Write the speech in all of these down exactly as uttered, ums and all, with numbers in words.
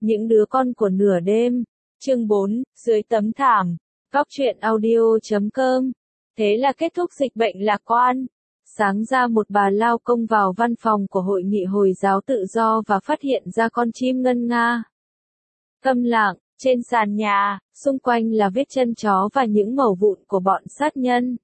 Những đứa con của nửa đêm. Chương bốn, dưới tấm thảm. Góc truyện audio chấm com. Thế là kết thúc dịch bệnh lạc quan. Sáng ra một bà lao công vào văn phòng của Hội nghị Hồi giáo Tự do và phát hiện ra con chim ngân nga. Câm lặng, trên sàn nhà, xung quanh là vết chân chó và những mẩu vụn của bọn sát nhân.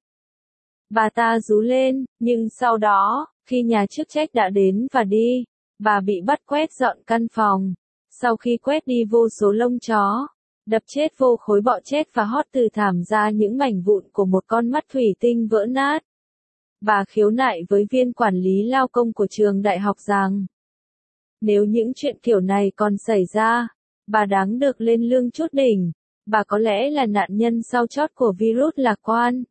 Bà ta rú lên, nhưng sau đó, khi nhà chức trách đã đến và đi, bà bị bắt quét dọn căn phòng. Sau khi quét đi vô số lông chó, đập chết vô khối bọ chết và hót từ thảm ra những mảnh vụn của một con mắt thủy tinh vỡ nát. Bà khiếu nại với viên quản lý lao công của trường đại học rằng, nếu những chuyện kiểu này còn xảy ra, bà đáng được lên lương chốt đỉnh, bà có lẽ là nạn nhân sau chót của virus lạc quan.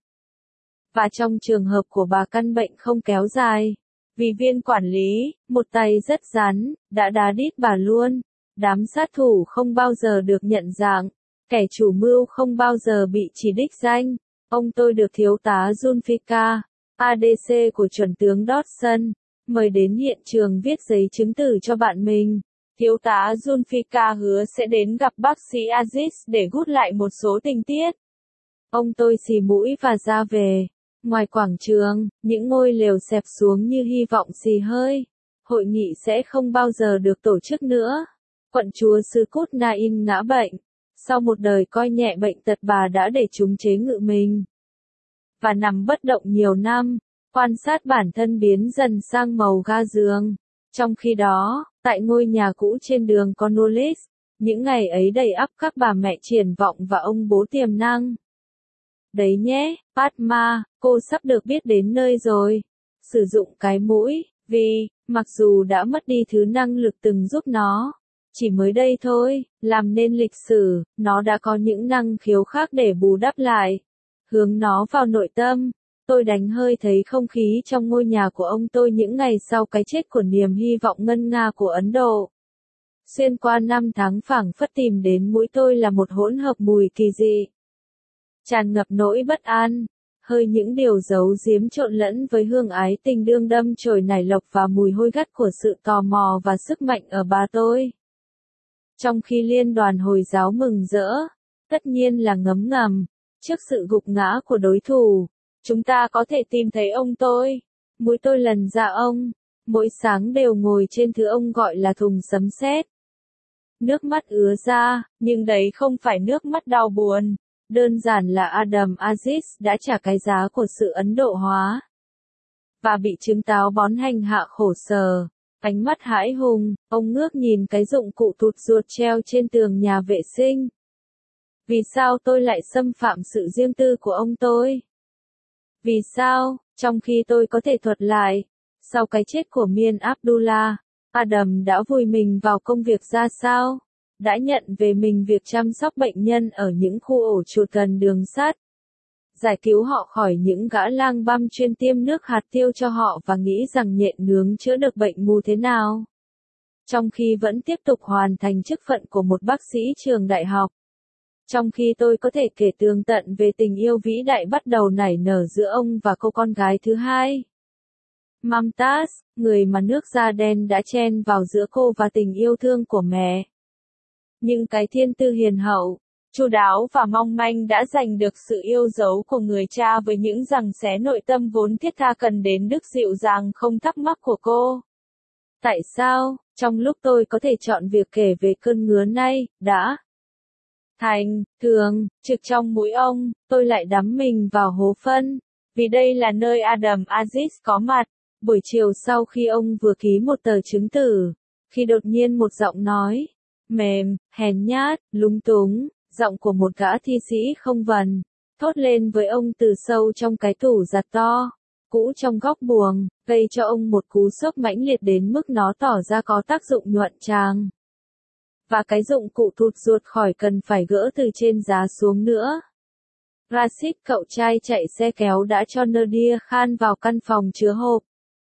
Và trong trường hợp của bà căn bệnh không kéo dài, vì viên quản lý, một tay rất rắn, đã đá đít bà luôn. Đám sát thủ không bao giờ được nhận dạng, kẻ chủ mưu không bao giờ bị chỉ đích danh. Ông tôi được thiếu tá Zulfikar, a đê xê của chuẩn tướng Dodson, mời đến hiện trường viết giấy chứng tử cho bạn mình. Thiếu tá Zulfikar hứa sẽ đến gặp bác sĩ Aziz để gút lại một số tình tiết. Ông tôi xì mũi và ra về. Ngoài quảng trường, những ngôi lều xẹp xuống như hy vọng xì hơi. Hội nghị sẽ không bao giờ được tổ chức nữa. Quận chúa xứ Cút Nain ngã bệnh. Sau một đời coi nhẹ bệnh tật bà đã để chúng chế ngự mình. Và nằm bất động nhiều năm, quan sát bản thân biến dần sang màu ga giường. Trong khi đó, tại ngôi nhà cũ trên đường Cornwallis, những ngày ấy đầy ắp các bà mẹ triển vọng và ông bố tiềm năng. Đấy nhé, Padma, cô sắp được biết đến nơi rồi. Sử dụng cái mũi, vì, mặc dù đã mất đi thứ năng lực từng giúp nó, chỉ mới đây thôi, làm nên lịch sử, nó đã có những năng khiếu khác để bù đắp lại. Hướng nó vào nội tâm, tôi đánh hơi thấy không khí trong ngôi nhà của ông tôi những ngày sau cái chết của niềm hy vọng ngân nga của Ấn Độ. Xuyên qua năm tháng phảng phất tìm đến mũi tôi là một hỗn hợp mùi kỳ dị. Tràn ngập nỗi bất an, hơi những điều giấu giếm trộn lẫn với hương ái tình đương đâm chồi nảy lộc và mùi hôi gắt của sự tò mò và sức mạnh ở bà tôi. Trong khi liên đoàn Hồi giáo mừng rỡ, tất nhiên là ngấm ngầm, trước sự gục ngã của đối thủ, chúng ta có thể tìm thấy ông tôi. Mũi tôi lần ra ông, mỗi sáng đều ngồi trên thứ ông gọi là thùng sấm sét. Nước mắt ứa ra, nhưng đấy không phải nước mắt đau buồn. Đơn giản là Adam Aziz đã trả cái giá của sự Ấn Độ hóa. Và bị trứng táo bón hành hạ khổ sở. Ánh mắt hãi hùng, ông ngước nhìn cái dụng cụ tụt ruột treo trên tường nhà vệ sinh. Vì sao tôi lại xâm phạm sự riêng tư của ông tôi? Vì sao, trong khi tôi có thể thuật lại, sau cái chết của Miên Abdullah, Adam đã vùi mình vào công việc ra sao? Đã nhận về mình việc chăm sóc bệnh nhân ở những khu ổ chuột gần đường sắt. Giải cứu họ khỏi những gã lang băm chuyên tiêm nước hạt tiêu cho họ và nghĩ rằng nhện nướng chữa được bệnh mù thế nào. Trong khi vẫn tiếp tục hoàn thành chức phận của một bác sĩ trường đại học. Trong khi tôi có thể kể tường tận về tình yêu vĩ đại bắt đầu nảy nở giữa ông và cô con gái thứ hai. Mumtaz, người mà nước da đen đã chen vào giữa cô và tình yêu thương của mẹ. Nhưng cái thiên tư hiền hậu, chu đáo và mong manh đã giành được sự yêu dấu của người cha với những giằng xé nội tâm vốn thiết tha cần đến đức dịu dàng không thắc mắc của cô. Tại sao, trong lúc tôi có thể chọn việc kể về cơn ngứa nay, đã thành, thường, trực trong mũi ông, tôi lại đắm mình vào hố phân, vì đây là nơi Adam Aziz có mặt. Buổi chiều sau khi ông vừa ký một tờ chứng tử, khi đột nhiên một giọng nói, mềm, hèn nhát, lúng túng, giọng của một gã thi sĩ không vần, thốt lên với ông từ sâu trong cái tủ giặt to, cũ trong góc buồng, gây cho ông một cú sốc mãnh liệt đến mức nó tỏ ra có tác dụng nhuận tràng. Và cái dụng cụ thụt ruột khỏi cần phải gỡ từ trên giá xuống nữa. Rashid cậu trai chạy xe kéo đã cho Nadir Khan vào căn phòng chứa hộp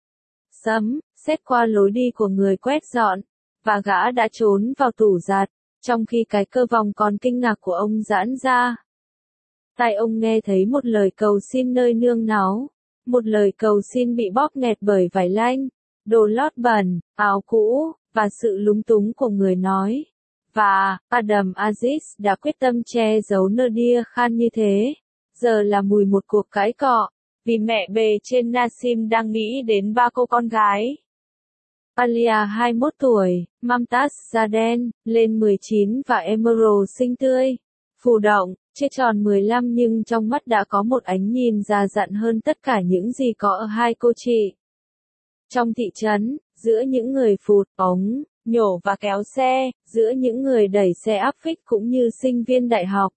sấm, xét qua lối đi của người quét dọn, và gã đã trốn vào tủ giặt, trong khi cái cơ vòng còn kinh ngạc của ông giãn ra. Tai ông nghe thấy một lời cầu xin nơi nương náu, một lời cầu xin bị bóp nghẹt bởi vải lanh, đồ lót bẩn, áo cũ, và sự lúng túng của người nói. Và, Adam Aziz đã quyết tâm che giấu Nadia Khan như thế. Giờ là mùi một cuộc cãi cọ, vì mẹ bề trên Nasim đang nghĩ đến ba cô con gái. Alia hai mươi mốt tuổi, Mumtaz Jaden, lên mười chín và Emerald xinh tươi, phù động, chưa tròn mười lăm nhưng trong mắt đã có một ánh nhìn già dặn hơn tất cả những gì có ở hai cô chị. Trong thị trấn, giữa những người phụt, ống, nhổ và kéo xe, giữa những người đẩy xe áp phích cũng như sinh viên đại học.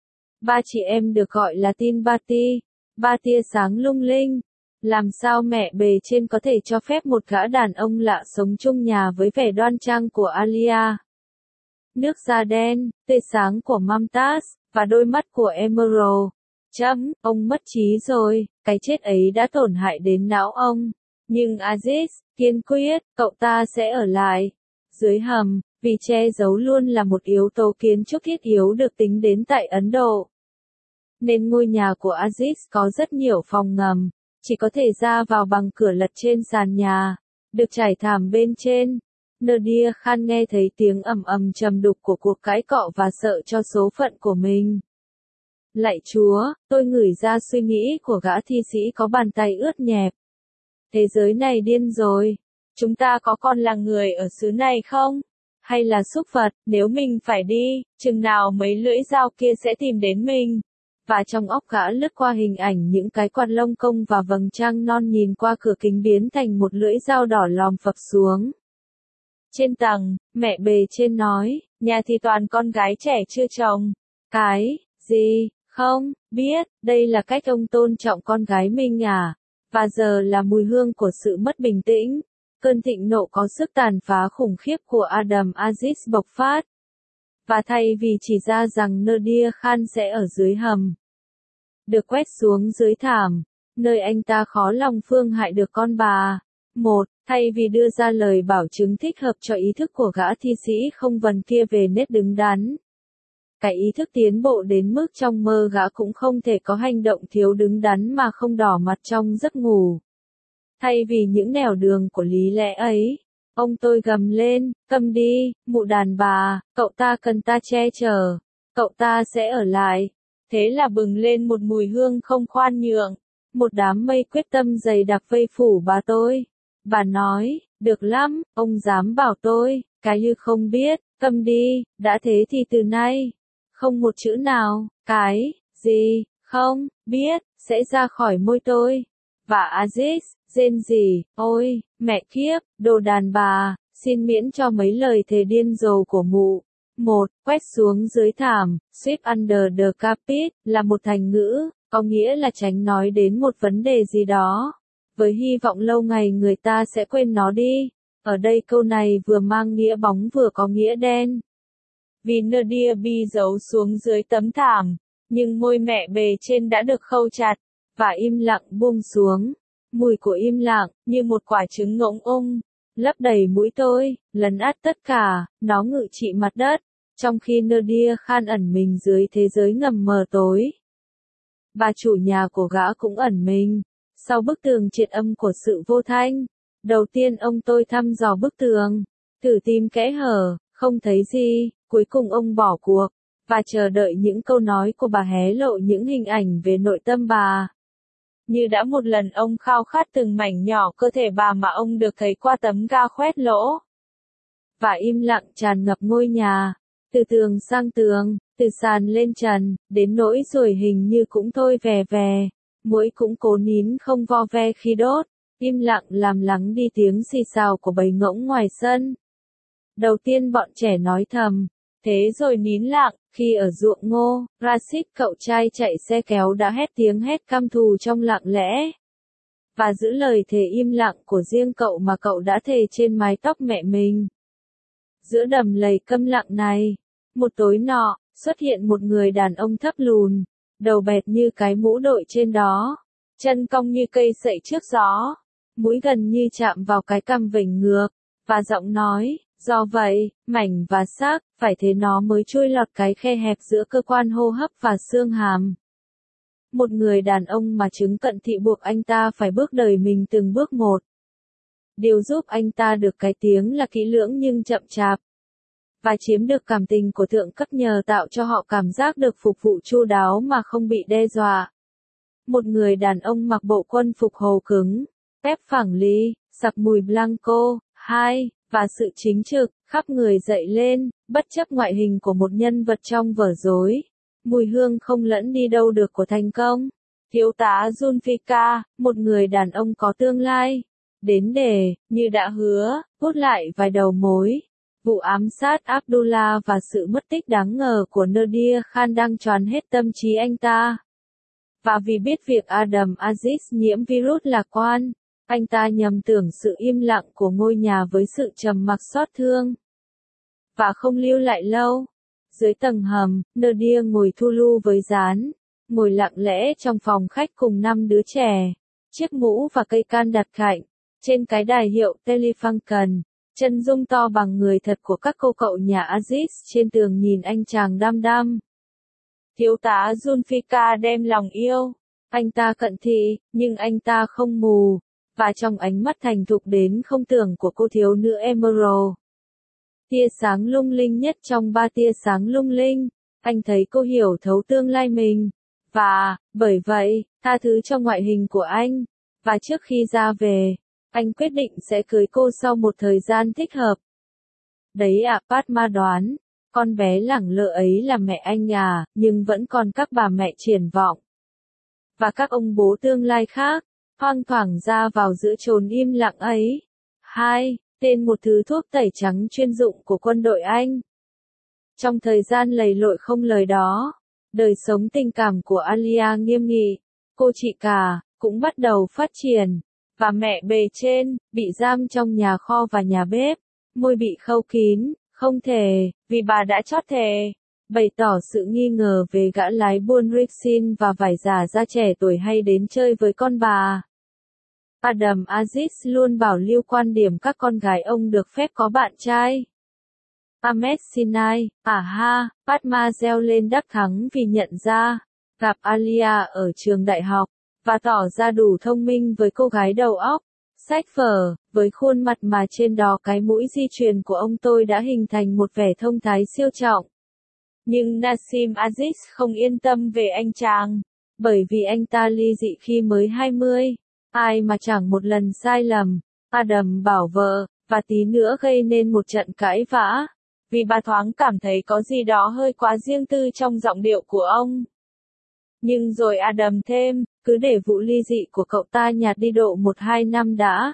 Ba chị em được gọi là Tin Bati, ba tia sáng lung linh. Làm sao mẹ bề trên có thể cho phép một gã đàn ông lạ sống chung nhà với vẻ đoan trang của Alia? Nước da đen, tươi sáng của Mumtaz, và đôi mắt của Emerald. Chấm, ông mất trí rồi, cái chết ấy đã tổn hại đến não ông. Nhưng Aziz, kiên quyết, cậu ta sẽ ở lại. Dưới hầm, vì che giấu luôn là một yếu tố kiến trúc thiết yếu được tính đến tại Ấn Độ. Nên ngôi nhà của Aziz có rất nhiều phòng ngầm, chỉ có thể ra vào bằng cửa lật trên sàn nhà, được trải thảm bên trên. Nadia Khan nghe thấy tiếng ầm ầm trầm đục của cuộc cãi cọ và sợ cho số phận của mình. Lạy Chúa, tôi ngửi ra suy nghĩ của gã thi sĩ có bàn tay ướt nhẹp. Thế giới này điên rồi. Chúng ta có còn là người ở xứ này không? Hay là súc vật, nếu mình phải đi, chừng nào mấy lưỡi dao kia sẽ tìm đến mình? Và trong óc gã lướt qua hình ảnh những cái quạt lông công và vầng trăng non nhìn qua cửa kính biến thành một lưỡi dao đỏ lòm phập xuống. Trên tầng, mẹ bề trên nói, nhà thì toàn con gái trẻ chưa chồng. Cái, gì, không, biết, đây là cách ông tôn trọng con gái mình à? Và giờ là mùi hương của sự mất bình tĩnh. Cơn thịnh nộ có sức tàn phá khủng khiếp của Adam Aziz bộc phát. Và thay vì chỉ ra rằng Nadia Khan sẽ ở dưới hầm, được quét xuống dưới thảm, nơi anh ta khó lòng phương hại được con bà. Một, thay vì đưa ra lời bảo chứng thích hợp cho ý thức của gã thi sĩ không vần kia về nét đứng đắn. Cái ý thức tiến bộ đến mức trong mơ gã cũng không thể có hành động thiếu đứng đắn mà không đỏ mặt trong giấc ngủ. Thay vì những nẻo đường của lý lẽ ấy, ông tôi gầm lên, câm đi, mụ đàn bà, cậu ta cần ta che chở, cậu ta sẽ ở lại. Thế là bừng lên một mùi hương không khoan nhượng, một đám mây quyết tâm dày đặc vây phủ bà tôi. Bà nói, được lắm, ông dám bảo tôi, cái như không biết, câm đi, đã thế thì từ nay, không một chữ nào, cái, gì, không, biết, sẽ ra khỏi môi tôi. Và Aziz, rên rỉ, ôi, mẹ kiếp, đồ đàn bà, xin miễn cho mấy lời thề điên rồ của mụ. Một, quét xuống dưới thảm, sweep under the carpet, là một thành ngữ, có nghĩa là tránh nói đến một vấn đề gì đó, với hy vọng lâu ngày người ta sẽ quên nó đi. Ở đây câu này vừa mang nghĩa bóng vừa có nghĩa đen. Vì Nadia bị giấu xuống dưới tấm thảm, nhưng môi mẹ bề trên đã được khâu chặt, và im lặng buông xuống. Mùi của im lặng, như một quả trứng ngỗng ung, lấp đầy mũi tôi, lấn át tất cả, nó ngự trị mặt đất, trong khi Nadia Khan ẩn mình dưới thế giới ngầm mờ tối. Bà chủ nhà của gã cũng ẩn mình, sau bức tường triệt âm của sự vô thanh. Đầu tiên ông tôi thăm dò bức tường, thử tìm kẽ hở, không thấy gì, cuối cùng ông bỏ cuộc, và chờ đợi những câu nói của bà hé lộ những hình ảnh về nội tâm bà. Như đã một lần ông khao khát từng mảnh nhỏ cơ thể bà mà ông được thấy qua tấm ga khoét lỗ. Và im lặng tràn ngập ngôi nhà, từ tường sang tường, từ sàn lên trần, đến nỗi rồi hình như cũng thôi vè vè, mũi cũng cố nín không vo ve khi đốt, im lặng làm lắng đi tiếng xì xào của bầy ngỗng ngoài sân. Đầu tiên bọn trẻ nói thầm, thế rồi nín lặng, khi ở ruộng ngô, Rashid cậu trai chạy xe kéo đã hét tiếng hét căm thù trong lặng lẽ. Và giữ lời thề im lặng của riêng cậu mà cậu đã thề trên mái tóc mẹ mình. Giữa đầm lầy câm lặng này, một tối nọ, xuất hiện một người đàn ông thấp lùn, đầu bẹt như cái mũ đội trên đó, chân cong như cây sậy trước gió, mũi gần như chạm vào cái cằm vểnh ngược, và giọng nói, do vậy, mảnh và xác, phải thế nó mới chui lọt cái khe hẹp giữa cơ quan hô hấp và xương hàm. Một người đàn ông mà chứng cận thị buộc anh ta phải bước đời mình từng bước một. Điều giúp anh ta được cái tiếng là kỹ lưỡng nhưng chậm chạp. và chiếm được cảm tình của thượng cấp nhờ tạo cho họ cảm giác được phục vụ chu đáo mà không bị đe dọa. Một người đàn ông mặc bộ quân phục hồ cứng, tép phẳng ly, sặc mùi Blanco, hai, và sự chính trực, khắp người dậy lên, bất chấp ngoại hình của một nhân vật trong vở rối. Mùi hương không lẫn đi đâu được của thành công. Thiếu tá Zulfikar, một người đàn ông có tương lai, đến để, như đã hứa, hút lại vài đầu mối. Vụ ám sát Abdullah và sự mất tích đáng ngờ của Nadir Khan đang choán hết tâm trí anh ta. Và vì biết việc Adam Aziz nhiễm virus lạc quan, anh ta nhầm tưởng sự im lặng của ngôi nhà với sự trầm mặc xót thương. Và không lưu lại lâu. Dưới tầng hầm, Nadir ngồi thu lu với Gián, ngồi lặng lẽ trong phòng khách cùng năm đứa trẻ. Chiếc mũ và cây can đặt cạnh. Trên cái đài hiệu Telefunken, chân dung to bằng người thật của các cô cậu nhà Aziz trên tường nhìn anh chàng đăm đăm. Thiếu tá Zulfikar đem lòng yêu. Anh ta cận thị, nhưng anh ta không mù. Và trong ánh mắt thành thục đến không tưởng của cô thiếu nữ Emerald. Tia sáng lung linh nhất trong ba tia sáng lung linh. Anh thấy cô hiểu thấu tương lai mình. Và, bởi vậy, tha thứ cho ngoại hình của anh. Và trước khi ra về, anh quyết định sẽ cưới cô sau một thời gian thích hợp. Đấy à, Padma đoán. Con bé lẳng lơ ấy là mẹ anh à, nhưng vẫn còn các bà mẹ triển vọng. Và các ông bố tương lai khác, thoang thoảng ra vào giữa chốn im lặng ấy. Hai, tên một thứ thuốc tẩy trắng chuyên dụng của quân đội Anh. Trong thời gian lầy lội không lời đó, đời sống tình cảm của Alia nghiêm nghị, cô chị cả, cũng bắt đầu phát triển. Và mẹ bề trên, bị giam trong nhà kho và nhà bếp, môi bị khâu kín, không thể, vì bà đã chót thề, bày tỏ sự nghi ngờ về gã lái buôn Rixin và vải giả da trẻ tuổi hay đến chơi với con bà. Adam Aziz luôn bảo lưu quan điểm các con gái ông được phép có bạn trai. Ahmed Sinai, à ha, Padma reo lên đắc thắng vì nhận ra, gặp Alia ở trường đại học, và tỏ ra đủ thông minh với cô gái đầu óc, sách vở, với khuôn mặt mà trên đó cái mũi di truyền của ông tôi đã hình thành một vẻ thông thái siêu trọng. Nhưng Nasim Aziz không yên tâm về anh chàng, bởi vì anh ta ly dị khi mới hai mươi, ai mà chẳng một lần sai lầm, Adam bảo vợ, và tí nữa gây nên một trận cãi vã, vì bà thoáng cảm thấy có gì đó hơi quá riêng tư trong giọng điệu của ông. Nhưng rồi Adam thêm, cứ để vụ ly dị của cậu ta nhạt đi độ một hai năm đã.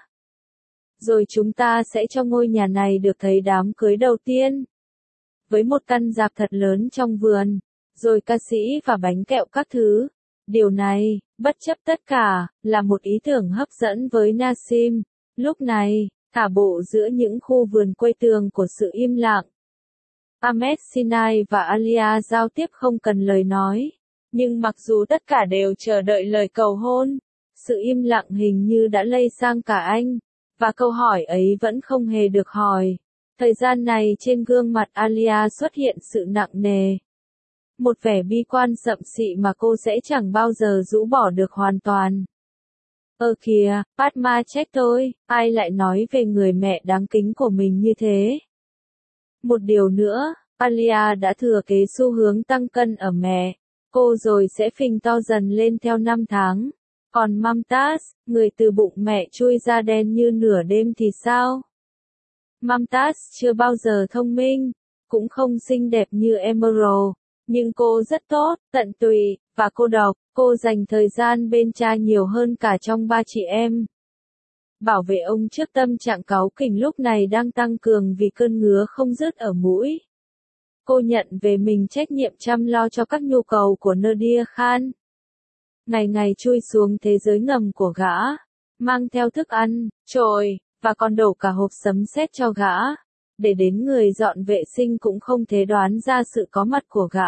Rồi chúng ta sẽ cho ngôi nhà này được thấy đám cưới đầu tiên. Với một căn rạp thật lớn trong vườn, rồi ca sĩ và bánh kẹo các thứ. Điều này, bất chấp tất cả, là một ý tưởng hấp dẫn với Nasim. Lúc này, thả bộ giữa những khu vườn quây tường của sự im lặng. Ahmed Sinai và Alia giao tiếp không cần lời nói. Nhưng mặc dù tất cả đều chờ đợi lời cầu hôn, sự im lặng hình như đã lây sang cả anh, và câu hỏi ấy vẫn không hề được hỏi. Thời gian này trên gương mặt Alia xuất hiện sự nặng nề. Một vẻ bi quan sậm xị mà cô sẽ chẳng bao giờ rũ bỏ được hoàn toàn. Ơ kìa, Padma trách tôi, ai lại nói về người mẹ đáng kính của mình như thế? Một điều nữa, Alia đã thừa kế xu hướng tăng cân ở mẹ. Cô rồi sẽ phình to dần lên theo năm tháng. Còn Mumtaz, người từ bụng mẹ chui ra đen như nửa đêm thì sao? Mumtaz chưa bao giờ thông minh, cũng không xinh đẹp như Emerald, nhưng cô rất tốt, tận tụy, và cô độc. Cô dành thời gian bên cha nhiều hơn cả trong ba chị em. Bảo vệ ông trước tâm trạng cáu kỉnh lúc này đang tăng cường vì cơn ngứa không dứt ở mũi. Cô nhận về mình trách nhiệm chăm lo cho các nhu cầu của Nadir Khan. Ngày ngày chui xuống thế giới ngầm của gã, mang theo thức ăn, chổi, và còn đổ cả hộp sấm sét cho gã. Để đến người dọn vệ sinh cũng không thể đoán ra sự có mặt của gã.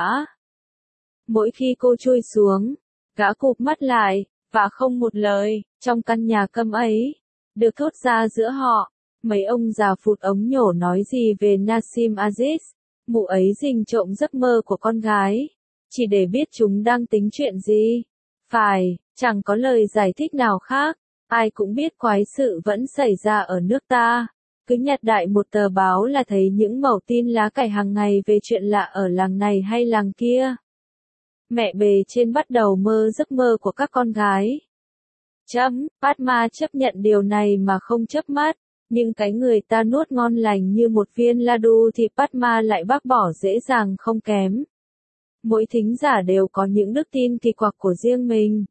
Mỗi khi cô chui xuống, gã cụp mắt lại, và không một lời, trong căn nhà câm ấy, được thốt ra giữa họ. Mấy ông già phụt ống nhổ nói gì về Nasim Aziz. Mụ ấy rình trộm giấc mơ của con gái, chỉ để biết chúng đang tính chuyện gì. Phải, chẳng có lời giải thích nào khác, ai cũng biết quái sự vẫn xảy ra ở nước ta. Cứ nhặt đại một tờ báo là thấy những mẩu tin lá cải hàng ngày về chuyện lạ ở làng này hay làng kia. Mẹ bề trên bắt đầu mơ giấc mơ của các con gái. Chấm, Padma chấp nhận điều này mà không chớp mắt, nhưng cái người ta nuốt ngon lành như một viên ladu thì Padma lại bác bỏ dễ dàng không kém. Mỗi thính giả đều có những đức tin kỳ quặc của riêng mình.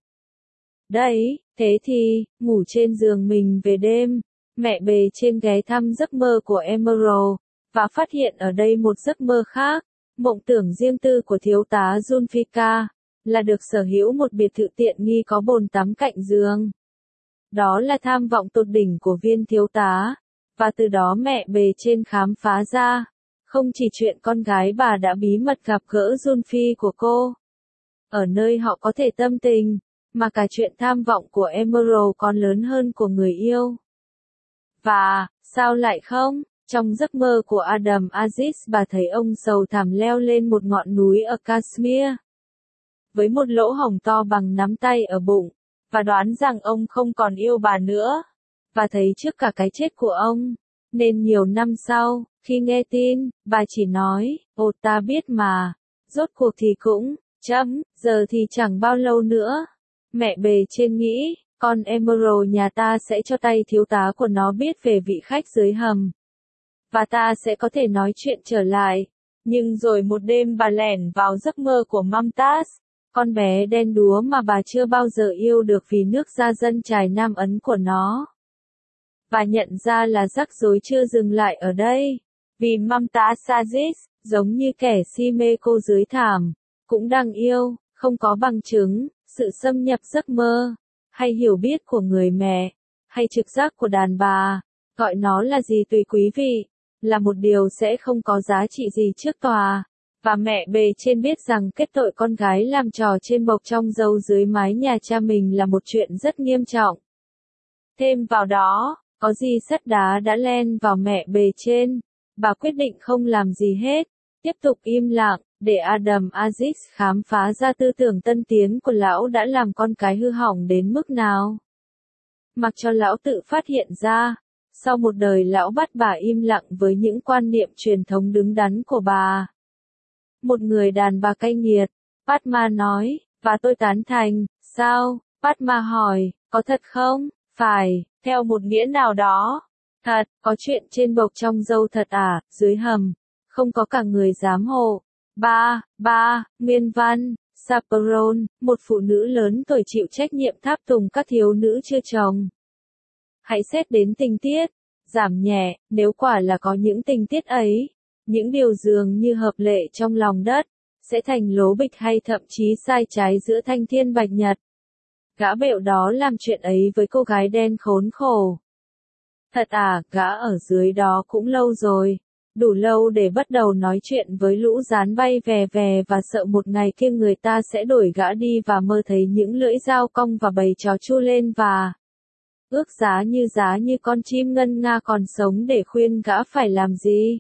Đấy, thế thì, ngủ trên giường mình về đêm, mẹ bề trên ghé thăm giấc mơ của Emerald, và phát hiện ở đây một giấc mơ khác, mộng tưởng riêng tư của thiếu tá Zulfikar, là được sở hữu một biệt thự tiện nghi có bồn tắm cạnh giường. Đó là tham vọng tột đỉnh của viên thiếu tá, và từ đó mẹ bề trên khám phá ra, không chỉ chuyện con gái bà đã bí mật gặp gỡ Zulfi của cô, ở nơi họ có thể tâm tình, mà cả chuyện tham vọng của Emerald còn lớn hơn của người yêu. Và, sao lại không? Trong giấc mơ của Adam Aziz bà thấy ông sầu thảm leo lên một ngọn núi ở Kashmir, với một lỗ hổng to bằng nắm tay ở bụng, và đoán rằng ông không còn yêu bà nữa, và thấy trước cả cái chết của ông, nên nhiều năm sau, khi nghe tin, bà chỉ nói, ồ ta biết mà, rốt cuộc thì cũng, chấm, giờ thì chẳng bao lâu nữa. Mẹ bề trên nghĩ, con Emerald nhà ta sẽ cho tay thiếu tá của nó biết về vị khách dưới hầm. Và ta sẽ có thể nói chuyện trở lại. Nhưng rồi một đêm bà lẻn vào giấc mơ của Mumtaz, con bé đen đúa mà bà chưa bao giờ yêu được vì nước da dân trải Nam Ấn của nó. Và nhận ra là rắc rối chưa dừng lại ở đây. Vì Mumtaz Aziz, giống như kẻ si mê cô dưới thảm, cũng đang yêu, không có bằng chứng, sự xâm nhập giấc mơ, hay hiểu biết của người mẹ, hay trực giác của đàn bà, gọi nó là gì tùy quý vị, là một điều sẽ không có giá trị gì trước tòa. Và mẹ bề trên biết rằng kết tội con gái làm trò trên bộc trong dâu dưới mái nhà cha mình là một chuyện rất nghiêm trọng. Thêm vào đó, có gì sắt đá đã len vào mẹ bề trên, bà quyết định không làm gì hết, tiếp tục im lặng, để Adam Aziz khám phá ra tư tưởng tân tiến của lão đã làm con cái hư hỏng đến mức nào. Mặc cho lão tự phát hiện ra, sau một đời lão bắt bà im lặng với những quan niệm truyền thống đứng đắn của bà. Một người đàn bà cay nghiệt, Padma nói, và tôi tán thành, sao? Padma hỏi, có thật không? Phải, theo một nghĩa nào đó. Thật, có chuyện trên bộc trong dâu thật à, dưới hầm, không có cả người giám hộ. Ba, ba, Nguyên văn, Saffron, một phụ nữ lớn tuổi chịu trách nhiệm tháp tùng các thiếu nữ chưa chồng. Hãy xét đến tình tiết, giảm nhẹ, nếu quả là có những tình tiết ấy, những điều dường như hợp lệ trong lòng đất, sẽ thành lố bịch hay thậm chí sai trái giữa thanh thiên bạch nhật. Gã bệu đó làm chuyện ấy với cô gái đen khốn khổ. Thật à, gã ở dưới đó cũng lâu rồi, đủ lâu để bắt đầu nói chuyện với lũ rán bay vè vè và sợ một ngày kia người ta sẽ đuổi gã đi và mơ thấy những lưỡi dao cong và bầy chó chu lên và ước giá như giá như con chim ngân nga còn sống để khuyên gã phải làm gì.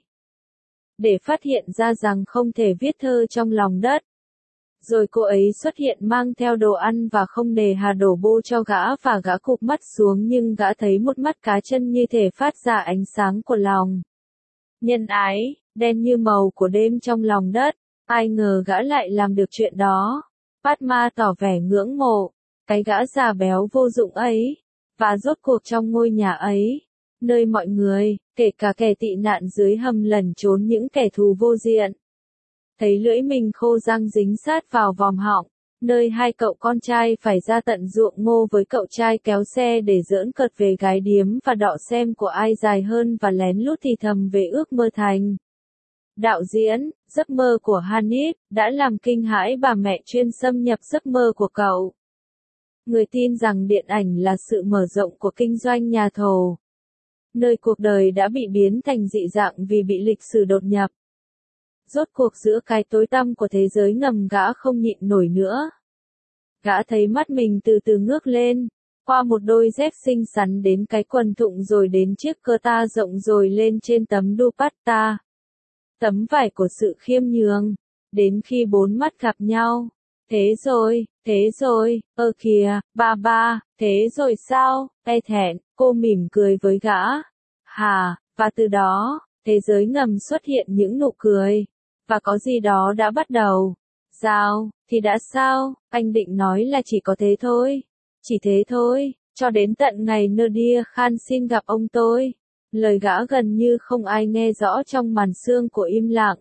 Để phát hiện ra rằng không thể viết thơ trong lòng đất. Rồi cô ấy xuất hiện mang theo đồ ăn và không nề hà đổ bô cho gã và gã cụp mắt xuống nhưng gã thấy một mắt cá chân như thể phát ra ánh sáng của lòng. Nhân ái, đen như màu của đêm trong lòng đất, ai ngờ gã lại làm được chuyện đó. Padma tỏ vẻ ngưỡng mộ, cái gã già béo vô dụng ấy, và rốt cuộc trong ngôi nhà ấy, nơi mọi người, kể cả kẻ tị nạn dưới hầm lẩn trốn những kẻ thù vô diện. Thấy lưỡi mình khô răng dính sát vào vòm họng, nơi hai cậu con trai phải ra tận ruộng ngô với cậu trai kéo xe để giỡn cợt về gái điếm và đọ xem của ai dài hơn và lén lút thì thầm về ước mơ thành. Đạo diễn, giấc mơ của Hanif, đã làm kinh hãi bà mẹ chuyên xâm nhập giấc mơ của cậu. Người tin rằng điện ảnh là sự mở rộng của kinh doanh nhà thầu, nơi cuộc đời đã bị biến thành dị dạng vì bị lịch sử đột nhập. Rốt cuộc giữa cái tối tăm của thế giới ngầm gã không nhịn nổi nữa. Gã thấy mắt mình từ từ ngước lên, qua một đôi dép xinh xắn đến cái quần thụng rồi đến chiếc cơ ta rộng rồi lên trên tấm dupatta. Tấm vải của sự khiêm nhường, đến khi bốn mắt gặp nhau. Thế rồi, thế rồi, ơ kìa, ba ba, thế rồi sao, e thẹn, cô mỉm cười với gã. Hà, Và từ đó, thế giới ngầm xuất hiện những nụ cười. Và có gì đó đã bắt đầu. Sao, thì đã sao, anh định nói là chỉ có thế thôi. Chỉ thế thôi, cho đến tận ngày Nadir Khan xin gặp ông tôi. Lời gã gần như không ai nghe rõ trong màn sương của im lặng.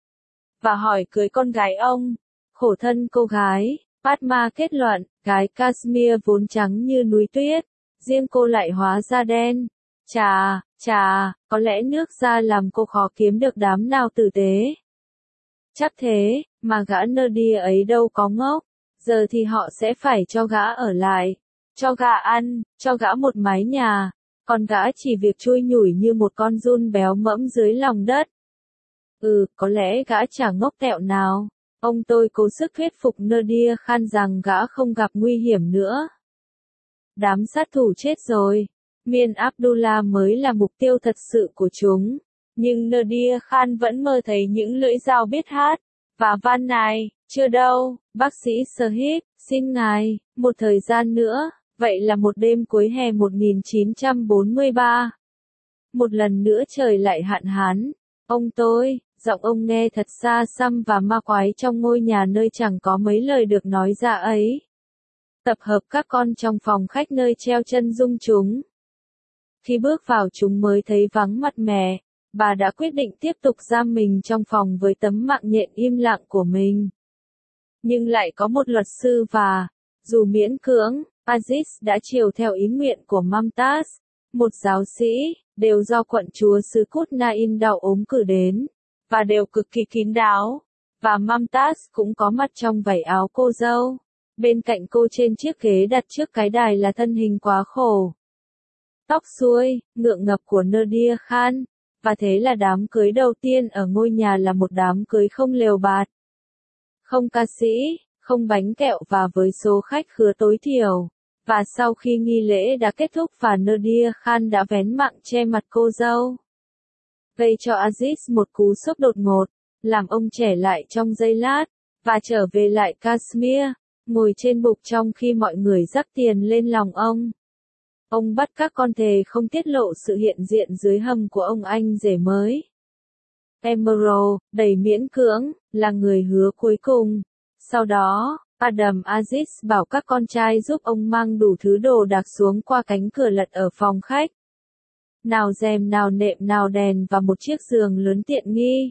Và hỏi cưới con gái ông. Khổ thân cô gái, Padma kết luận, gái Kashmir vốn trắng như núi tuyết. Riêng cô lại hóa da đen. Chà, chà, có lẽ nước da làm cô khó kiếm được đám nào tử tế. Chắc thế, mà gã Nadir ấy đâu có ngốc. Giờ thì họ sẽ phải cho gã ở lại. Cho gã ăn, cho gã một mái nhà. Còn gã chỉ việc chui nhủi như một con giun béo mẫm dưới lòng đất. Ừ, có lẽ gã chả ngốc tẹo nào. Ông tôi cố sức thuyết phục Nadir Khan rằng gã không gặp nguy hiểm nữa. Đám sát thủ chết rồi. Miên Abdullah mới là mục tiêu thật sự của chúng. Nhưng Nadir Khan vẫn mơ thấy những lưỡi dao biết hát. Và van này, chưa đâu, bác sĩ Shahid, xin ngài, một thời gian nữa. Vậy là một đêm cuối hè một nghìn chín trăm bốn mươi ba. Một lần nữa trời lại hạn hán. Ông tôi, giọng ông nghe thật xa xăm và ma quái trong ngôi nhà nơi chẳng có mấy lời được nói ra ấy. Tập hợp các con trong phòng khách nơi treo chân dung chúng. Khi bước vào chúng mới thấy vắng mặt mẹ, bà đã quyết định tiếp tục giam mình trong phòng với tấm mạng nhện im lặng của mình. Nhưng lại có một luật sư và, dù miễn cưỡng, Aziz đã chiều theo ý nguyện của Mumtaz, một giáo sĩ, đều do quận chúa xứ Cút Nain đau ốm cử đến, và đều cực kỳ kín đáo. Và Mumtaz cũng có mặt trong vảy áo cô dâu. Bên cạnh cô trên chiếc ghế đặt trước cái đài là thân hình quá khổ. Tóc xuôi, ngượng ngập của Nadir Khan. Và thế là đám cưới đầu tiên ở ngôi nhà là một đám cưới không lều bạt. Không ca sĩ, không bánh kẹo và với số khách khứa tối thiểu. Và sau khi nghi lễ đã kết thúc và Nadir Khan đã vén mạng che mặt cô dâu, gây cho Aziz một cú sốc đột ngột, làm ông trẻ lại trong giây lát, và trở về lại Kashmir, ngồi trên bục trong khi mọi người rắc tiền lên lòng ông. Ông bắt các con thề không tiết lộ sự hiện diện dưới hầm của ông anh rể mới. Emerald, đầy miễn cưỡng, là người hứa cuối cùng. Sau đó, Adam Aziz bảo các con trai giúp ông mang đủ thứ đồ đạc xuống qua cánh cửa lật ở phòng khách. Nào rèm nào nệm nào đèn và một chiếc giường lớn tiện nghi.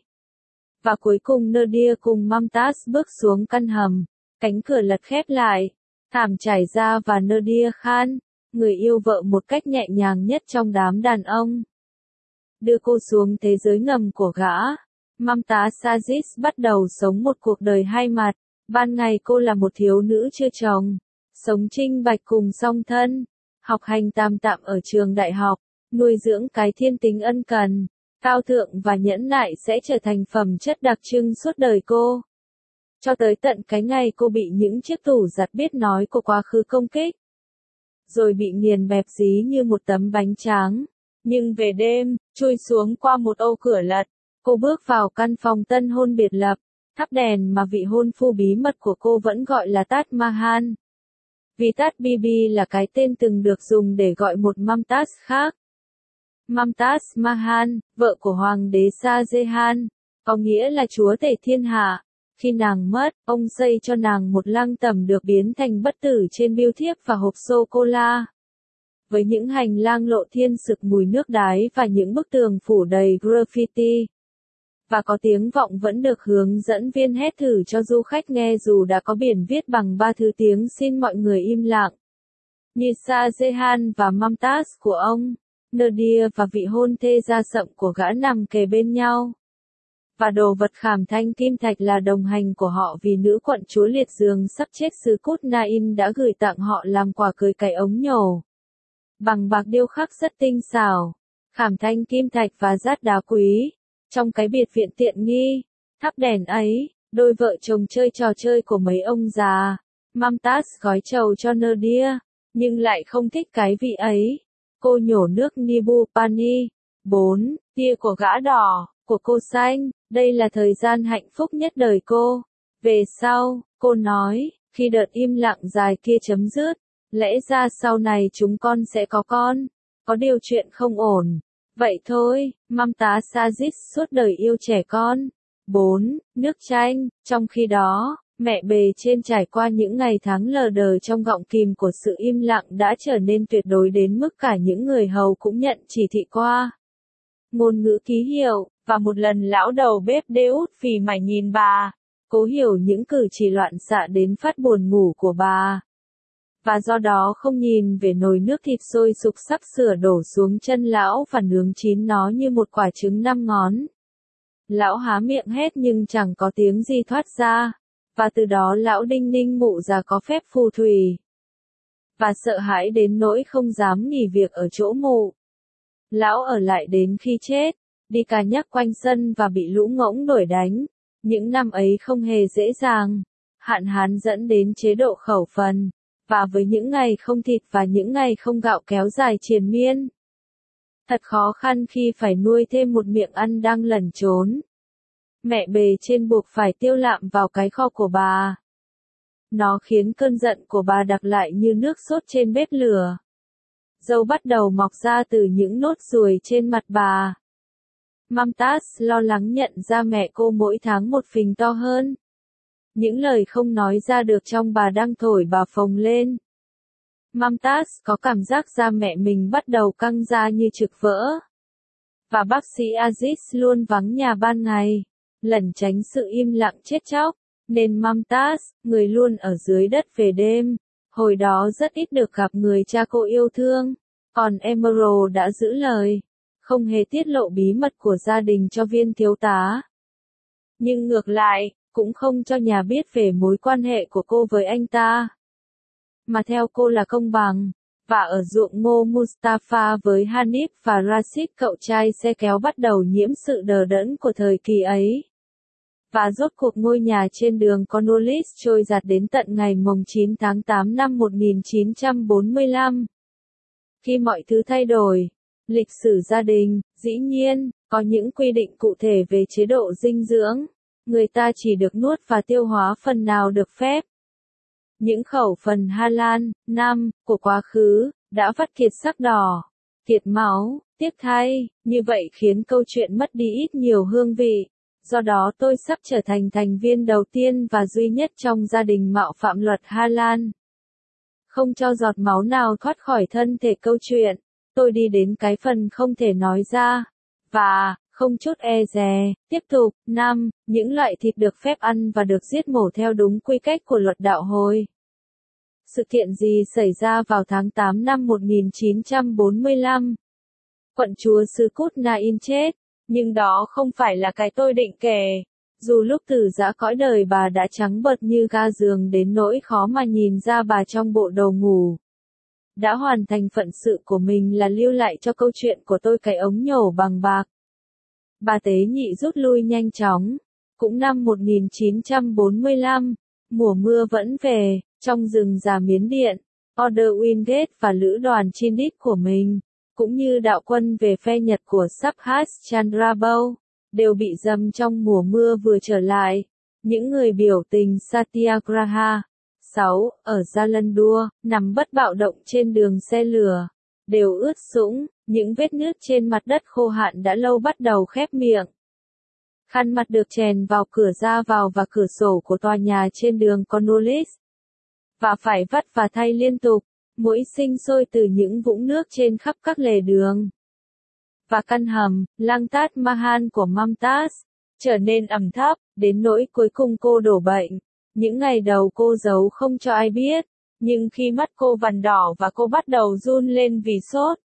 Và cuối cùng Nadir cùng Mumtaz bước xuống căn hầm. Cánh cửa lật khép lại. Thảm trải ra và Nadir Khan, người yêu vợ một cách nhẹ nhàng nhất trong đám đàn ông, đưa cô xuống thế giới ngầm của gã. Mumtaz Aziz bắt đầu sống một cuộc đời hai mặt. Ban ngày cô là một thiếu nữ chưa chồng, sống trinh bạch cùng song thân, học hành tam tạm ở trường đại học, nuôi dưỡng cái thiên tính ân cần, cao thượng và nhẫn nại sẽ trở thành phẩm chất đặc trưng suốt đời cô. Cho tới tận cái ngày cô bị những chiếc tủ giặt biết nói của quá khứ công kích. Rồi bị nghiền bẹp dí như một tấm bánh tráng. Nhưng về đêm, chui xuống qua một ô cửa lật, cô bước vào căn phòng tân hôn biệt lập. Thắp đèn mà vị hôn phu bí mật của cô vẫn gọi là Taj Mahal. Vì Taj Bibi là cái tên từng được dùng để gọi một Mumtaz khác. Mumtaz Mahal, vợ của hoàng đế Shah Jahan, có nghĩa là chúa tể thiên hạ. Khi nàng mất, ông xây cho nàng một lăng tẩm được biến thành bất tử trên bưu thiếp và hộp sô-cô-la. Với những hành lang lộ thiên sực mùi nước đái và những bức tường phủ đầy graffiti. Và có tiếng vọng vẫn được hướng dẫn viên hét thử cho du khách nghe dù đã có biển viết bằng ba thứ tiếng xin mọi người im lặng. Như Shah Jahan và Mumtaz của ông, Nadir và vị hôn thê da sậm của gã nằm kề bên nhau. Và đồ vật khảm thanh kim thạch là đồng hành của họ vì nữ quận chúa liệt giường sắp chết xứ Cút Nain đã gửi tặng họ làm quà cưới cái ống nhổ. Bằng bạc điêu khắc rất tinh xảo, khảm thanh kim thạch và dát đá quý. Trong cái biệt viện tiện nghi, thắp đèn ấy, đôi vợ chồng chơi trò chơi của mấy ông già. Mumtaz gói trầu cho Nadir, nhưng lại không thích cái vị ấy. Cô nhổ nước Nibu Pani. bốn. Tia của gã đỏ, của cô xanh, đây là thời gian hạnh phúc nhất đời cô. Về sau, cô nói, khi đợt im lặng dài kia chấm dứt, lẽ ra sau này chúng con sẽ có con. Có điều chuyện không ổn. Vậy thôi, Mumtaz Aziz suốt đời yêu trẻ con. bốn. Nước chanh. Trong khi đó, mẹ bề trên trải qua những ngày tháng lờ đờ trong gọng kìm của sự im lặng đã trở nên tuyệt đối đến mức cả những người hầu cũng nhận chỉ thị qua ngôn ngữ ký hiệu, và một lần lão đầu bếp đê út phì mải nhìn bà, cố hiểu những cử chỉ loạn xạ đến phát buồn ngủ của bà. Và do đó không nhìn về nồi nước thịt sôi sục sắp sửa đổ xuống chân lão và nướng chín nó như một quả trứng năm ngón. Lão há miệng hét nhưng chẳng có tiếng gì thoát ra, và từ đó lão đinh ninh mụ già có phép phù thủy. Và sợ hãi đến nỗi không dám nghỉ việc ở chỗ mụ. Lão ở lại đến khi chết, đi cà nhắc quanh sân và bị lũ ngỗng đuổi đánh. Những năm ấy không hề dễ dàng, hạn hán dẫn đến chế độ khẩu phần, và với những ngày không thịt và những ngày không gạo kéo dài triền miên. Thật khó khăn khi phải nuôi thêm một miệng ăn đang lẩn trốn. Mẹ bề trên buộc phải tiêu lạm vào cái kho của bà. Nó khiến cơn giận của bà đặc lại như nước sốt trên bếp lửa. Râu bắt đầu mọc ra từ những nốt ruồi trên mặt bà. Mumtaz lo lắng nhận ra mẹ cô mỗi tháng một phình to hơn. Những lời không nói ra được trong bà đang thổi bà phồng lên. Mumtaz có cảm giác da mẹ mình bắt đầu căng ra như trực vỡ. Và bác sĩ Aziz luôn vắng nhà ban ngày, lẩn tránh sự im lặng chết chóc, nên Mumtaz, người luôn ở dưới đất về đêm, hồi đó rất ít được gặp người cha cô yêu thương. Còn Emerald đã giữ lời, không hề tiết lộ bí mật của gia đình cho viên thiếu tá. Nhưng ngược lại, cũng không cho nhà biết về mối quan hệ của cô với anh ta. Mà theo cô là công bằng. Và ở ruộng ngô Mustafa với Hanif và Rashid cậu trai xe kéo bắt đầu nhiễm sự đờ đẫn của thời kỳ ấy. Và rốt cuộc ngôi nhà trên đường Cornwallis trôi giạt đến tận ngày mồng chín tháng tám năm một nghìn chín trăm bốn mươi lăm. Khi mọi thứ thay đổi, lịch sử gia đình, dĩ nhiên, có những quy định cụ thể về chế độ dinh dưỡng. Người ta chỉ được nuốt và tiêu hóa phần nào được phép. Những khẩu phần halal, năm, của quá khứ, đã vắt kiệt sắc đỏ, kiệt máu, tiếc thay, như vậy khiến câu chuyện mất đi ít nhiều hương vị. Do đó tôi sắp trở thành thành viên đầu tiên và duy nhất trong gia đình mạo phạm luật halal. Không cho giọt máu nào thoát khỏi thân thể câu chuyện, tôi đi đến cái phần không thể nói ra. Và, không chút e dè, tiếp tục, năm, những loại thịt được phép ăn và được giết mổ theo đúng quy cách của luật đạo hồi. Sự kiện gì xảy ra vào tháng tám năm một nghìn chín trăm bốn mươi lăm? Quận chúa xứ Cút Na In chết, nhưng đó không phải là cái tôi định kể. Dù lúc từ giã cõi đời bà đã trắng bợt như ga giường đến nỗi khó mà nhìn ra bà trong bộ đồ ngủ. Đã hoàn thành phận sự của mình là lưu lại cho câu chuyện của tôi cái ống nhổ bằng bạc. Bà tế nhị rút lui nhanh chóng. Cũng năm một nghìn chín trăm bốn mươi lăm, mùa mưa vẫn về, trong rừng già Miến Điện, Order Wingate và lữ đoàn Chindit của mình, cũng như đạo quân về phe Nhật của Subhas Chandra Bose, đều bị dầm trong mùa mưa vừa trở lại. Những người biểu tình Satyagraha, sáu, ở Jalandhur, nằm bất bạo động trên đường xe lửa, đều ướt sũng, những vết nứt trên mặt đất khô hạn đã lâu bắt đầu khép miệng. Khăn mặt được chèn vào cửa ra vào và cửa sổ của tòa nhà trên đường Cornwallis. Và phải vắt và thay liên tục, mũi sinh sôi từ những vũng nước trên khắp các lề đường. Và căn hầm, Lăng Tát Mahan của Mumtaz, trở nên ẩm thấp, đến nỗi cuối cùng cô đổ bệnh. Những ngày đầu cô giấu không cho ai biết, nhưng khi mắt cô vằn đỏ và cô bắt đầu run lên vì sốt.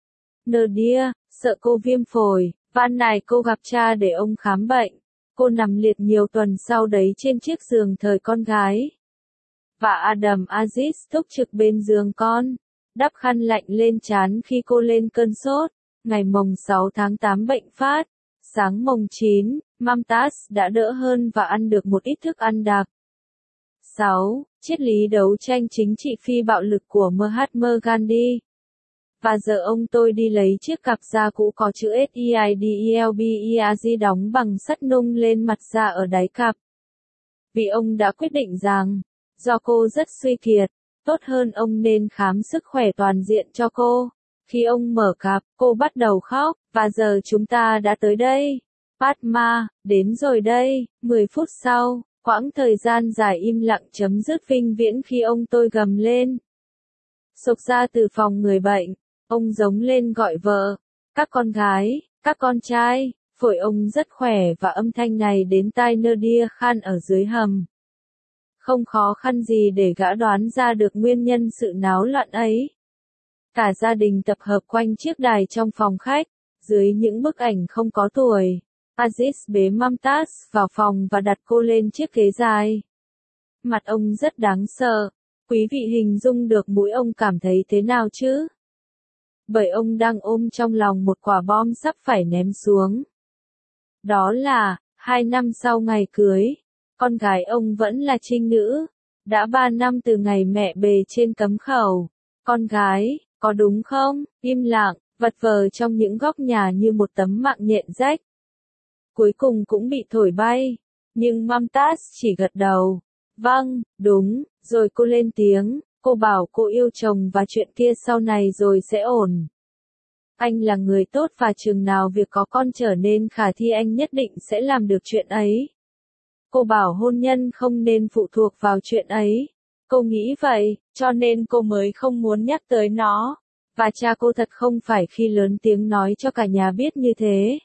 Nadia, sợ cô viêm phổi, van nài cô gặp cha để ông khám bệnh. Cô nằm liệt nhiều tuần sau đấy trên chiếc giường thời con gái. Và Adam Aziz túc trực bên giường con, đắp khăn lạnh lên trán khi cô lên cơn sốt. Ngày mồng sáu tháng tám bệnh phát. Sáng mồng chín, Mumtaz đã đỡ hơn và ăn được một ít thức ăn đặc. sáu. Triết lý đấu tranh chính trị phi bạo lực của Mahatma Gandhi. Và giờ ông tôi đi lấy chiếc cặp da cũ có chữ Seidlbeg đóng bằng sắt nung lên mặt da ở đáy cặp. Vì ông đã quyết định rằng, do cô rất suy kiệt, tốt hơn ông nên khám sức khỏe toàn diện cho cô. Khi ông mở cặp, cô bắt đầu khóc, Và giờ chúng ta đã tới đây. Padma, đến rồi đây. mười phút sau, quãng thời gian dài im lặng chấm dứt vinh viễn khi ông tôi gầm lên. Xộc ra từ phòng người bệnh, ông giống lên gọi vợ, các con gái, các con trai, phổi ông rất khỏe và âm thanh này đến tai Nadir Khan ở dưới hầm. Không khó khăn gì để gã đoán ra được nguyên nhân sự náo loạn ấy. Cả gia đình tập hợp quanh chiếc đài trong phòng khách, dưới những bức ảnh không có tuổi. Aziz bế Mumtaz vào phòng và đặt cô lên chiếc ghế dài. Mặt ông rất đáng sợ. Quý vị hình dung được mũi ông cảm thấy thế nào chứ? Bởi ông đang ôm trong lòng một quả bom sắp phải ném xuống. Đó là, hai năm sau ngày cưới, con gái ông vẫn là trinh nữ. Đã ba năm từ ngày mẹ bề trên cấm khẩu. Con gái, có đúng không? Im lặng, vật vờ trong những góc nhà như một tấm mạng nhện rách. Cuối cùng cũng bị thổi bay. Nhưng Mumtaz chỉ gật đầu. Vâng, đúng, rồi cô lên tiếng, cô bảo cô yêu chồng và chuyện kia sau này rồi sẽ ổn. Anh là người tốt và chừng nào việc có con trở nên khả thi anh nhất định sẽ làm được chuyện ấy. Cô bảo hôn nhân không nên phụ thuộc vào chuyện ấy. Cô nghĩ vậy, cho nên cô mới không muốn nhắc tới nó. Và cha cô thật không phải khi lớn tiếng nói cho cả nhà biết như thế.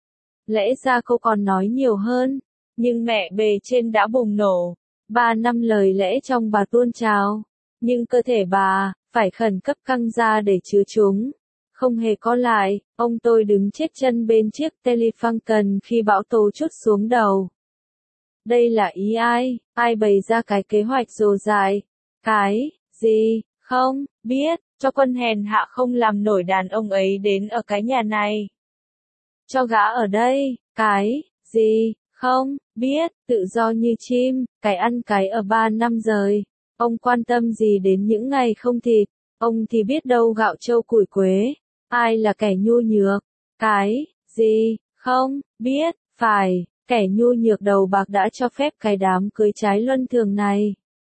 Lẽ ra cô còn nói nhiều hơn, nhưng mẹ bề trên đã bùng nổ. Ba năm lời lẽ trong bà tuôn trào, nhưng cơ thể bà, phải khẩn cấp căng ra để chứa chúng. Không hề có lại, ông tôi đứng chết chân bên chiếc telefunken khi bão tố trút xuống đầu. Đây là ý ai? Ai bày ra cái kế hoạch rồ dại? Cái, gì, không, biết, cho quân hèn hạ không làm nổi đàn ông ấy đến ở cái nhà này. Cho gã ở đây, cái, gì, không, biết, tự do như chim, cái ăn cái ở ba năm rồi. Ông quan tâm gì đến những ngày không thịt, ông thì biết đâu gạo trâu củi quế. Ai là kẻ nhu nhược? Cái, gì, không, biết, phải, kẻ nhu nhược đầu bạc đã cho phép cái đám cưới trái luân thường này.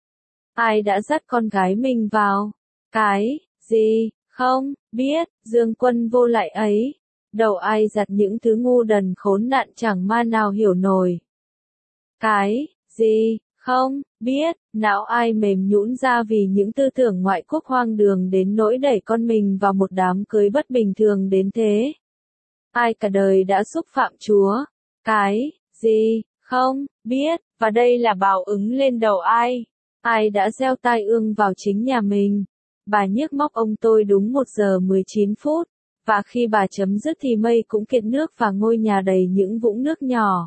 Ai đã dắt con gái mình vào? Cái, gì, không, biết, Dương Quân vô lại ấy. Đầu ai giặt những thứ ngu đần khốn nạn chẳng ma nào hiểu nổi. Cái, gì, không, biết, não ai mềm nhũn ra vì những tư tưởng ngoại quốc hoang đường đến nỗi đẩy con mình vào một đám cưới bất bình thường đến thế. Ai cả đời đã xúc phạm Chúa. Cái, gì, không, biết, và đây là báo ứng lên đầu ai. Ai đã gieo tai ương vào chính nhà mình. Bà nhiếc móc ông tôi đúng một giờ mười chín phút. Và khi bà chấm dứt thì mây cũng kiệt nước và ngôi nhà đầy những vũng nước nhỏ.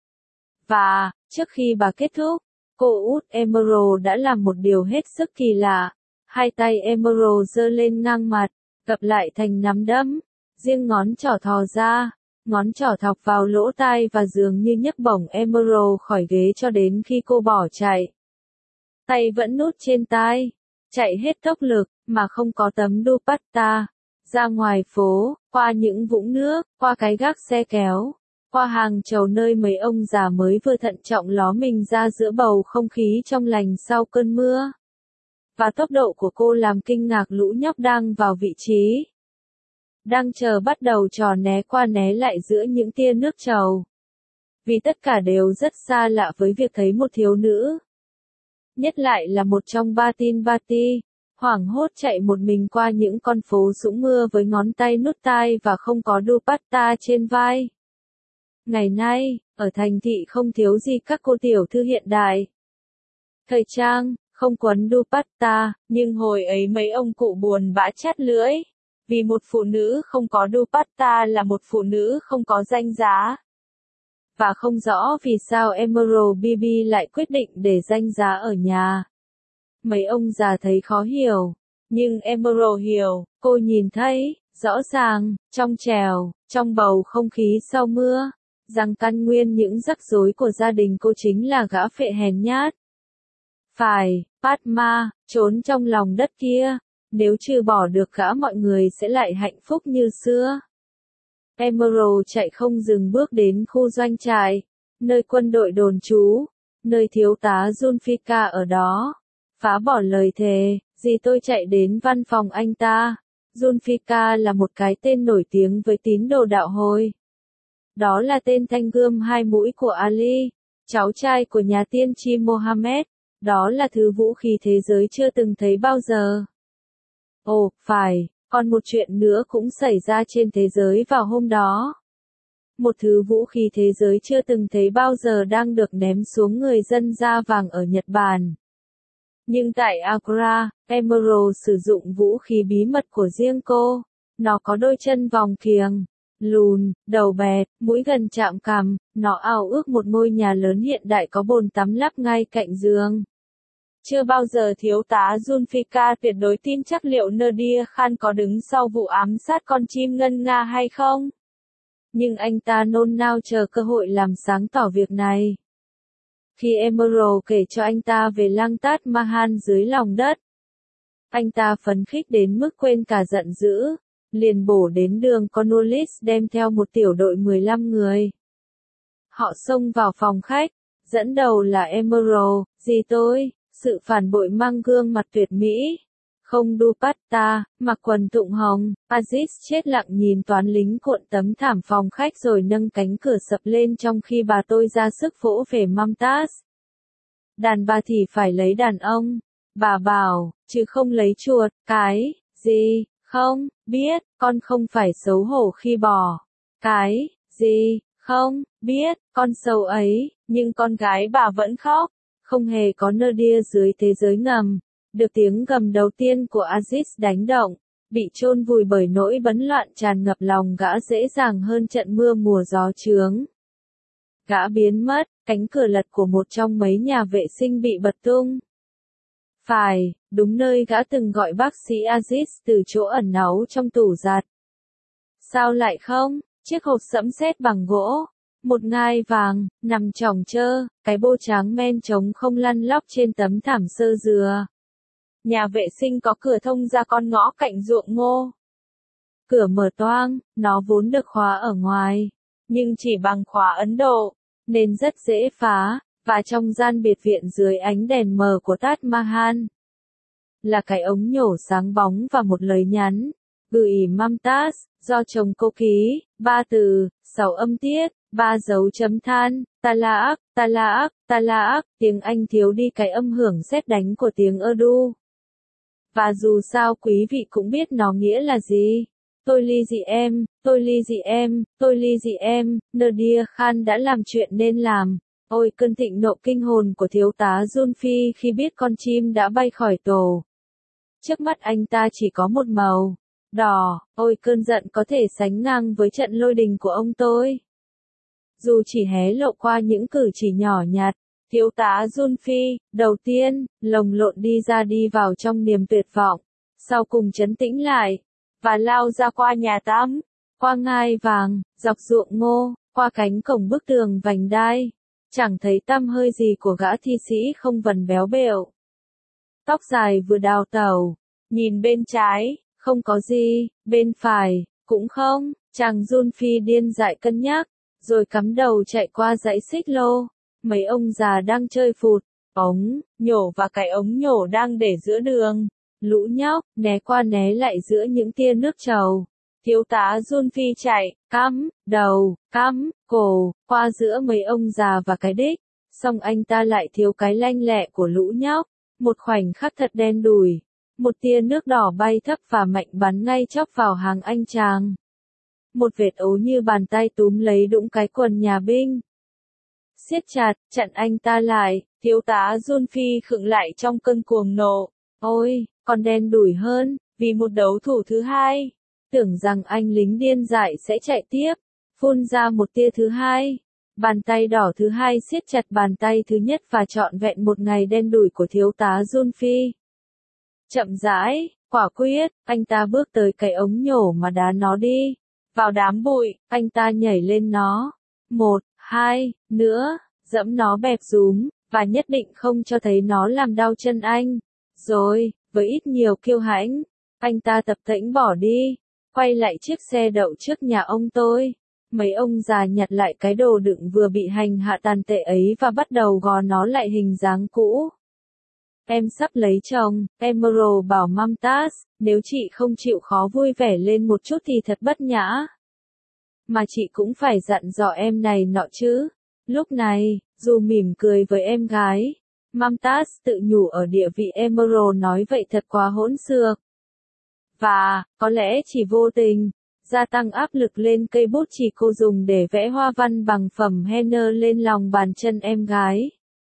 Và, trước khi bà kết thúc, cô út Emerald đã làm một điều hết sức kỳ lạ. Hai tay Emerald giơ lên ngang mặt, gập lại thành nắm đấm. Riêng ngón trỏ thò ra, ngón trỏ thọc vào lỗ tai và dường như nhấc bổng Emerald khỏi ghế cho đến khi cô bỏ chạy. Tay vẫn nút trên tai, chạy hết tốc lực, mà không có tấm dupatta. Ra ngoài phố, qua những vũng nước, qua cái gác xe kéo, qua hàng chầu nơi mấy ông già mới vừa thận trọng ló mình ra giữa bầu không khí trong lành sau cơn mưa. Và tốc độ của cô làm kinh ngạc lũ nhóc đang vào vị trí. Đang chờ bắt đầu trò né qua né lại giữa những tia nước trầu. Vì tất cả đều rất xa lạ với việc thấy một thiếu nữ. Nhất lại là một trong ba tin Bati. Hoảng hốt chạy một mình qua những con phố sũng mưa với ngón tay nút tai và không có dupatta trên vai. Ngày nay, ở thành thị không thiếu gì các cô tiểu thư hiện đại. Thời trang, không quấn dupatta, nhưng hồi ấy mấy ông cụ buồn bã chát lưỡi. Vì một phụ nữ không có dupatta là một phụ nữ không có danh giá. Và không rõ vì sao Emerald Bibi lại quyết định để danh giá ở nhà. Mấy ông già thấy khó hiểu, nhưng Emerald hiểu, cô nhìn thấy, rõ ràng, trong trèo, trong bầu không khí sau mưa, rằng căn nguyên những rắc rối của gia đình cô chính là gã phệ hèn nhát. Phải, Padma, trốn trong lòng đất kia, nếu trừ bỏ được gã mọi người sẽ lại hạnh phúc như xưa. Emerald chạy không dừng bước đến khu doanh trại, nơi quân đội đồn trú, nơi thiếu tá Zulfikar ở đó. Phá bỏ lời thề, gì tôi chạy đến văn phòng anh ta. Zulfikar là một cái tên nổi tiếng với tín đồ đạo Hồi. Đó là tên thanh gươm hai mũi của Ali, cháu trai của nhà tiên tri Mohammed. Đó là thứ vũ khí thế giới chưa từng thấy bao giờ. Ồ, phải, còn một chuyện nữa cũng xảy ra trên thế giới vào hôm đó. Một thứ vũ khí thế giới chưa từng thấy bao giờ đang được ném xuống người dân da vàng ở Nhật Bản. Nhưng tại Agra, Emerald sử dụng vũ khí bí mật của riêng cô. Nó có đôi chân vòng kiềng, lùn, đầu bẹt, mũi gần chạm cằm, nó ao ước một ngôi nhà lớn hiện đại có bồn tắm lắp ngay cạnh giường. Chưa bao giờ thiếu tá Zulfikar tuyệt đối tin chắc liệu Nadir Khan có đứng sau vụ ám sát con chim ngân nga hay không. Nhưng anh ta nôn nao chờ cơ hội làm sáng tỏ việc này. Khi Emerald kể cho anh ta về Lăng Taj Mahal dưới lòng đất, anh ta phấn khích đến mức quên cả giận dữ, liền bổ đến đường Cornwallis đem theo một tiểu đội mười lăm người. Họ xông vào phòng khách, dẫn đầu là Emerald, dì tôi, sự phản bội mang gương mặt tuyệt mỹ. Không dupatta, mặc quần tụng hồng, Aziz chết lặng nhìn toán lính cuộn tấm thảm phòng khách rồi nâng cánh cửa sập lên trong khi bà tôi ra sức vỗ về Mumtaz. Đàn bà thì phải lấy đàn ông, bà bảo, chứ không lấy chuột, cái, gì, không, biết, con không phải xấu hổ khi bỏ, cái, gì, không, biết, con sâu ấy, nhưng con gái bà vẫn khóc, không hề có Nadir dưới thế giới ngầm. Được tiếng gầm đầu tiên của Aziz đánh động, bị chôn vùi bởi nỗi bấn loạn tràn ngập lòng gã dễ dàng hơn trận mưa mùa gió chướng. Gã biến mất, cánh cửa lật của một trong mấy nhà vệ sinh bị bật tung. Phải, đúng nơi gã từng gọi bác sĩ Aziz từ chỗ ẩn náu trong tủ giặt. Sao lại không? Chiếc hộp sẫm sét bằng gỗ, một ngai vàng, nằm chỏng chơ, cái bô tráng men trống không lăn lóc trên tấm thảm sơ dừa. Nhà vệ sinh có cửa thông ra con ngõ cạnh ruộng ngô. Cửa mở toang, nó vốn được khóa ở ngoài, nhưng chỉ bằng khóa Ấn Độ, nên rất dễ phá, và trong gian biệt viện dưới ánh đèn mờ của Taj Mahal là cái ống nhổ sáng bóng và một lời nhắn, gửi Mumtaz, do chồng cô ký, ba từ, sáu âm tiết, ba dấu chấm than, talaq, talaq, talaq, tiếng Anh thiếu đi cái âm hưởng sét đánh của tiếng Urdu. Và dù sao quý vị cũng biết nó nghĩa là gì. Tôi ly dị em, tôi ly dị em, tôi ly dị em, Nadir Khan đã làm chuyện nên làm. Ôi cơn thịnh nộ kinh hồn của thiếu tá Zulfi khi biết con chim đã bay khỏi tổ. Trước mắt anh ta chỉ có một màu, đỏ, ôi cơn giận có thể sánh ngang với trận lôi đình của ông tôi. Dù chỉ hé lộ qua những cử chỉ nhỏ nhặt, thiếu tá Zulfi, đầu tiên, lồng lộn đi ra đi vào trong niềm tuyệt vọng, sau cùng trấn tĩnh lại, và lao ra qua nhà tắm, qua ngai vàng, dọc ruộng ngô, qua cánh cổng bức tường vành đai, chẳng thấy tăm hơi gì của gã thi sĩ không vần béo bẹo. Tóc dài vừa đào tẩu, nhìn bên trái, không có gì, bên phải, cũng không, chàng Zulfi điên dại cân nhắc, rồi cắm đầu chạy qua dãy xích lô. Mấy ông già đang chơi phụt, ống, nhổ và cái ống nhổ đang để giữa đường. Lũ nhóc, né qua né lại giữa những tia nước trầu. Thiếu tá Zulfi chạy, cắm, đầu, cắm, cổ, qua giữa mấy ông già và cái đích. Xong anh ta lại thiếu cái lanh lẹ của lũ nhóc. Một khoảnh khắc thật đen đủi. Một tia nước đỏ bay thấp và mạnh bắn ngay chóc vào hàng anh chàng. Một vệt ố như bàn tay túm lấy đũng cái quần nhà binh. Siết chặt, chặn anh ta lại, thiếu tá Zulfi khựng lại trong cơn cuồng nộ. Ôi, còn đen đủi hơn, vì một đấu thủ thứ hai. Tưởng rằng anh lính điên dại sẽ chạy tiếp, phun ra một tia thứ hai. Bàn tay đỏ thứ hai siết chặt bàn tay thứ nhất và trọn vẹn một ngày đen đủi của thiếu tá Zulfi. Chậm rãi, quả quyết, anh ta bước tới cái ống nhổ mà đá nó đi. Vào đám bụi, anh ta nhảy lên nó. Một, hai, nữa, dẫm nó bẹp rúm, và nhất định không cho thấy nó làm đau chân anh. Rồi, với ít nhiều kiêu hãnh, anh ta tập tễnh bỏ đi, quay lại chiếc xe đậu trước nhà ông tôi. Mấy ông già nhặt lại cái đồ đựng vừa bị hành hạ tàn tệ ấy và bắt đầu gò nó lại hình dáng cũ. em sắp lấy chồng, Emerald bảo Mumtaz, nếu chị không chịu khó vui vẻ lên một chút thì thật bất nhã. Mà chị cũng phải dặn dò em này nọ chứ. Lúc này, dù mỉm cười với em gái, Mumtaz tự nhủ ở địa vị Emerald nói vậy thật quá hỗn xược. Và, có lẽ chỉ vô tình, gia tăng áp lực lên cây bút chì cô dùng để vẽ hoa văn bằng phẩm henna lên lòng bàn chân em gái.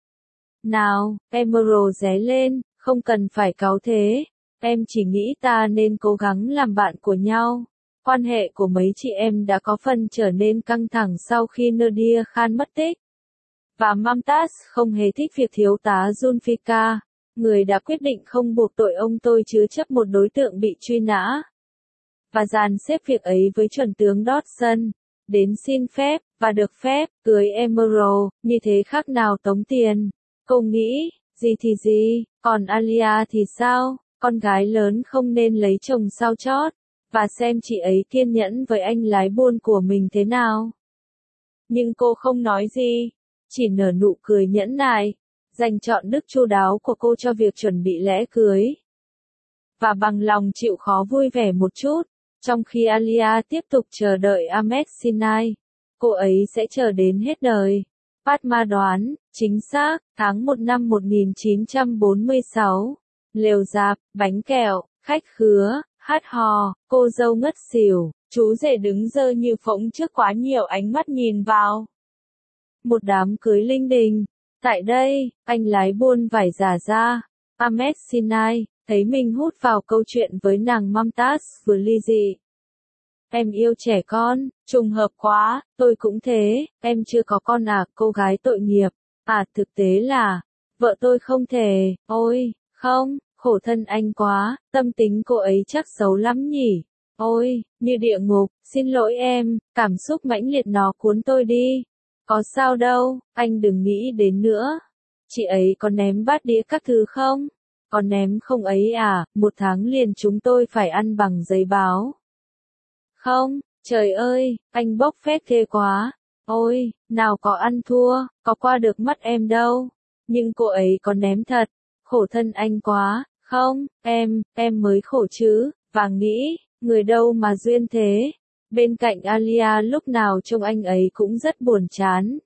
Nào, Emerald ré lên, không cần phải cáu thế, em chỉ nghĩ ta nên cố gắng làm bạn của nhau. Quan hệ của mấy chị em đã có phần trở nên căng thẳng sau khi Nadia Khan mất tích. Và Mumtaz không hề thích việc thiếu tá Zulfikar, người đã quyết định không buộc tội ông tôi chứa chấp một đối tượng bị truy nã. Và dàn xếp việc ấy với chuẩn tướng Dodson, đến xin phép, và được phép, cưới Emerald, như thế khác nào tống tiền. Cô nghĩ, gì thì gì, còn Alia thì sao, con gái lớn không nên lấy chồng sao chót, và xem chị ấy kiên nhẫn với anh lái buôn của mình thế nào. Nhưng cô không nói gì, chỉ nở nụ cười nhẫn nại, dành trọn đức chu đáo của cô cho việc chuẩn bị lễ cưới. Và bằng lòng chịu khó vui vẻ một chút, trong khi Alia tiếp tục chờ đợi Ahmed Sinai, cô ấy sẽ chờ đến hết đời. Fatma đoán, chính xác, tháng một năm một nghìn chín trăm bốn mươi sáu, lều rạp, bánh kẹo, khách khứa, hát hò, cô dâu ngất xỉu, chú rể đứng dơ như phỗng trước quá nhiều ánh mắt nhìn vào. Một đám cưới linh đình. Tại đây, anh lái buôn vải giả ra. Ahmed Sinai, thấy mình hút vào câu chuyện với nàng Mumtaz vừa ly dị. Em yêu trẻ con, trùng hợp quá, tôi cũng thế, em chưa có con à, cô gái tội nghiệp. À thực tế là, vợ tôi không thể, ôi, không, khổ thân anh quá, tâm tính cô ấy chắc xấu lắm nhỉ. Ôi, như địa ngục, xin lỗi em, cảm xúc mãnh liệt nó cuốn tôi đi. Có sao đâu, anh đừng nghĩ đến nữa. Chị ấy có ném bát đĩa các thứ không? Có ném không ấy à, một tháng liền chúng tôi phải ăn bằng giấy báo. Không, trời ơi, anh bốc phét ghê quá. Ôi, nào có ăn thua, có qua được mắt em đâu. Nhưng cô ấy có ném thật, khổ thân anh quá. Không, em, em mới khổ chứ, và nghĩ, người đâu mà duyên thế. Bên cạnh Alia lúc nào trông anh ấy cũng rất buồn chán.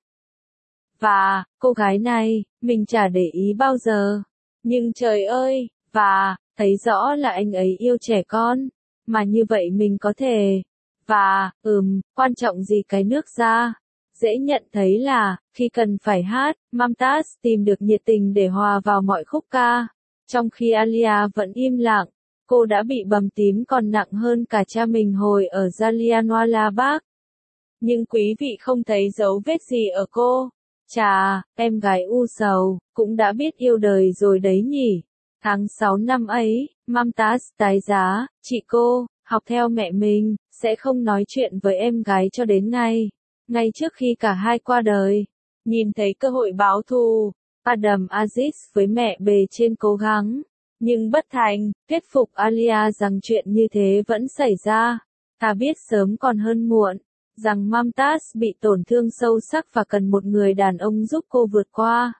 Và, cô gái này, mình chả để ý bao giờ. Nhưng trời ơi, và, thấy rõ là anh ấy yêu trẻ con. Mà như vậy mình có thể. Và, ừm, quan trọng gì cái nước ra. Dễ nhận thấy là, khi cần phải hát, Mumtaz tìm được nhiệt tình để hòa vào mọi khúc ca. Trong khi Alia vẫn im lặng, cô đã bị bầm tím còn nặng hơn cả cha mình hồi ở Jallianwala Bagh. Nhưng quý vị không thấy dấu vết gì ở cô. Chà, em gái u sầu, cũng đã biết yêu đời rồi đấy nhỉ. Tháng sáu năm ấy, Mumtaz tái giá, chị cô, học theo mẹ mình, sẽ không nói chuyện với em gái cho đến ngày. Ngay trước khi cả hai qua đời, nhìn thấy cơ hội báo thù, Adam Aziz với mẹ bề trên cố gắng, nhưng bất thành, thuyết phục Alia rằng chuyện như thế vẫn xảy ra. Ta biết sớm còn hơn muộn, rằng Mumtaz bị tổn thương sâu sắc và cần một người đàn ông giúp cô vượt qua.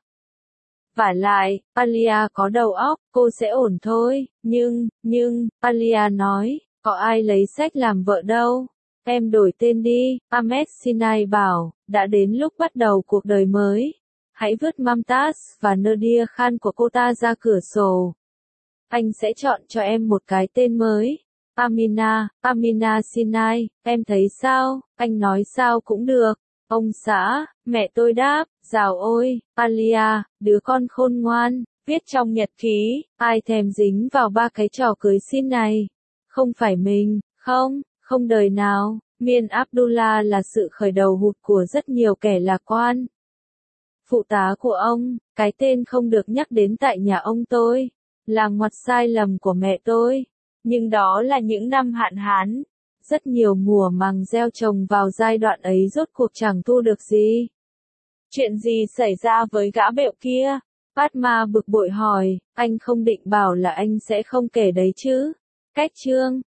Vả lại, Alia có đầu óc, cô sẽ ổn thôi, nhưng, nhưng, Alia nói, có ai lấy sách làm vợ đâu. Em đổi tên đi, Ahmed Sinai bảo, đã đến lúc bắt đầu cuộc đời mới. Hãy vứt Mumtaz và Nadia Khan của cô ta ra cửa sổ. Anh sẽ chọn cho em một cái tên mới. Amina, Amina Sinai, em thấy sao? Anh nói sao cũng được. Ông xã, mẹ tôi đáp, dào ôi, Alia, đứa con khôn ngoan, viết trong nhật ký, ai thèm dính vào ba cái trò cưới xin này. Không phải mình, không, không đời nào. Miên Abdullah là sự khởi đầu hụt của rất nhiều kẻ lạc quan. Phụ tá của ông, cái tên không được nhắc đến tại nhà ông tôi, là ngoặt sai lầm của mẹ tôi. Nhưng đó là những năm hạn hán. Rất nhiều mùa màng gieo trồng vào giai đoạn ấy rốt cuộc chẳng thu được gì. Chuyện gì xảy ra với gã bệu kia? Fatma bực bội hỏi, anh không định bảo là anh sẽ không kể đấy chứ? Cách chương